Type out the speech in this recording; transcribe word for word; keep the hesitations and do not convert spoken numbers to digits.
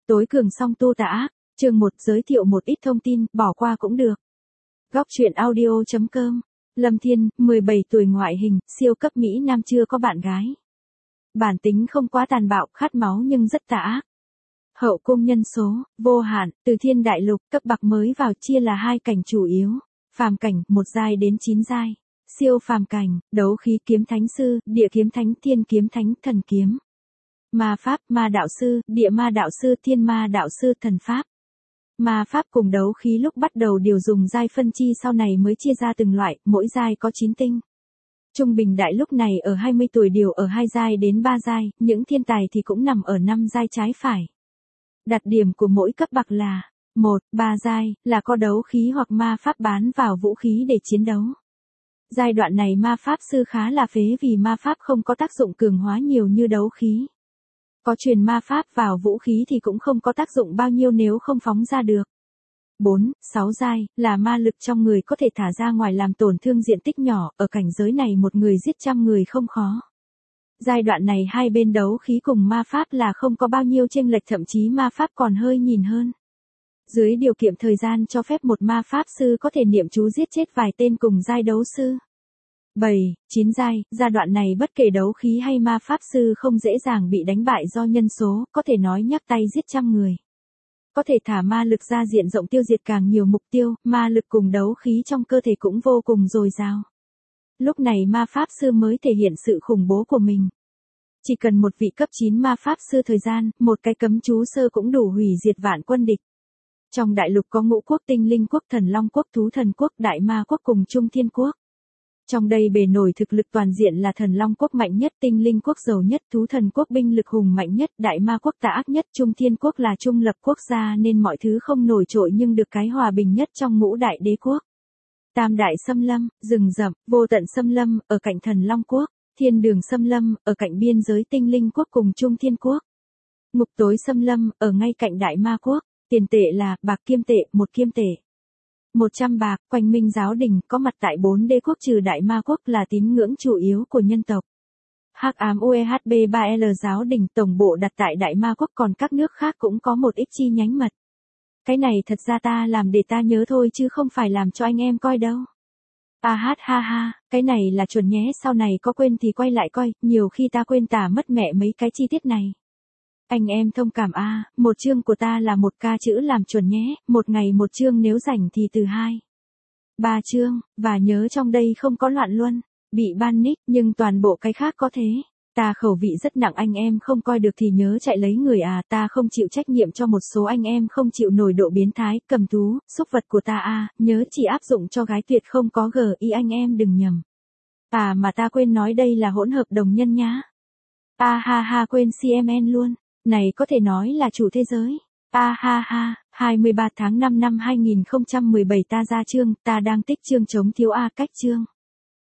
Tối cường song tu tà ác, chương một giới thiệu một ít thông tin, bỏ qua cũng được. Góc truyện audio chấm com. Lâm Thiên, mười bảy tuổi ngoại hình, siêu cấp Mỹ Nam chưa có bạn gái. Bản tính không quá tàn bạo, khát máu nhưng rất tà ác. Hậu cung nhân số, vô hạn, từ thiên đại lục, cấp bậc mới vào chia là hai cảnh chủ yếu. Phàm cảnh, một giai đến chín giai. Siêu phàm cảnh, đấu khí kiếm thánh sư, địa kiếm thánh, thiên kiếm thánh, thần kiếm. Ma pháp, ma đạo sư, địa ma đạo sư, thiên ma đạo sư, thần pháp. Ma pháp cùng đấu khí lúc bắt đầu đều dùng giai phân chi, sau này mới chia ra từng loại, mỗi giai có chín tinh. Trung bình đại lúc này ở hai mươi tuổi đều ở hai giai đến ba giai, những thiên tài thì cũng nằm ở năm giai trái phải. Đặc điểm của mỗi cấp bậc là: một, ba giai, là có đấu khí hoặc ma pháp bán vào vũ khí để chiến đấu. Giai đoạn này ma pháp sư khá là phế vì ma pháp không có tác dụng cường hóa nhiều như đấu khí. Có truyền ma pháp vào vũ khí thì cũng không có tác dụng bao nhiêu nếu không phóng ra được. bốn, sáu giai, là ma lực trong người có thể thả ra ngoài làm tổn thương diện tích nhỏ, ở cảnh giới này một người giết trăm người không khó. Giai đoạn này hai bên đấu khí cùng ma pháp là không có bao nhiêu chênh lệch, thậm chí ma pháp còn hơi nhìn hơn. Dưới điều kiện thời gian cho phép, một ma pháp sư có thể niệm chú giết chết vài tên cùng giai đấu sư. bảy, chín giai, giai đoạn này bất kể đấu khí hay ma pháp sư không dễ dàng bị đánh bại do nhân số, có thể nói nhấc tay giết trăm người. Có thể thả ma lực ra diện rộng tiêu diệt càng nhiều mục tiêu, ma lực cùng đấu khí trong cơ thể cũng vô cùng dồi dào. Lúc này ma pháp sư mới thể hiện sự khủng bố của mình. Chỉ cần một vị cấp chín ma pháp sư thời gian, một cái cấm chú sơ cũng đủ hủy diệt vạn quân địch. Trong đại lục có ngũ quốc, tinh linh quốc, thần long quốc, thú thần quốc, đại ma quốc cùng trung thiên quốc. Trong đây bề nổi thực lực toàn diện là thần long quốc mạnh nhất, tinh linh quốc giàu nhất, thú thần quốc binh lực hùng mạnh nhất, đại ma quốc tà ác nhất, trung thiên quốc là trung lập quốc gia nên mọi thứ không nổi trội nhưng được cái hòa bình nhất trong ngũ đại đế quốc. Tam đại xâm lâm, rừng rậm, vô tận xâm lâm, ở cạnh thần long quốc, thiên đường xâm lâm, ở cạnh biên giới tinh linh quốc cùng trung thiên quốc. Ngục tối xâm lâm, ở ngay cạnh đại ma quốc, tiền tệ là bạc kim tệ, một kim tệ. một trăm bạc, Quanh Minh giáo đình có mặt tại bốn đế quốc trừ đại ma quốc là tín ngưỡng chủ yếu của nhân tộc. Hắc ám u e hát bê ba L giáo đình tổng bộ đặt tại đại ma quốc, còn các nước khác cũng có một ít chi nhánh mật. Cái này thật ra ta làm để ta nhớ thôi chứ không phải làm cho anh em coi đâu. À hát ha ha, cái này là chuẩn nhé, sau này có quên thì quay lại coi, nhiều khi ta quên tả mất mẹ mấy cái chi tiết này. Anh em thông cảm a, à, một chương của ta là một ca chữ làm chuẩn nhé, một ngày một chương, nếu rảnh thì từ hai, ba chương, và nhớ trong đây không có loạn luân, bị ban nick, nhưng toàn bộ cái khác có thế. Ta khẩu vị rất nặng, anh em không coi được thì nhớ chạy lấy người à, ta không chịu trách nhiệm cho một số anh em không chịu nổi độ biến thái, cầm thú, xúc vật của ta a, à, nhớ chỉ áp dụng cho gái tuyệt không có gi i, anh em đừng nhầm. À mà ta quên nói đây là hỗn hợp đồng nhân nhá. A à, ha ha, quên xê em en luôn. Này có thể nói là chủ thế giới. A à, ha ha, hai mươi ba tháng năm năm hai nghìn không trăm mười bảy ta ra chương, ta đang tích chương chống thiếu A cách chương.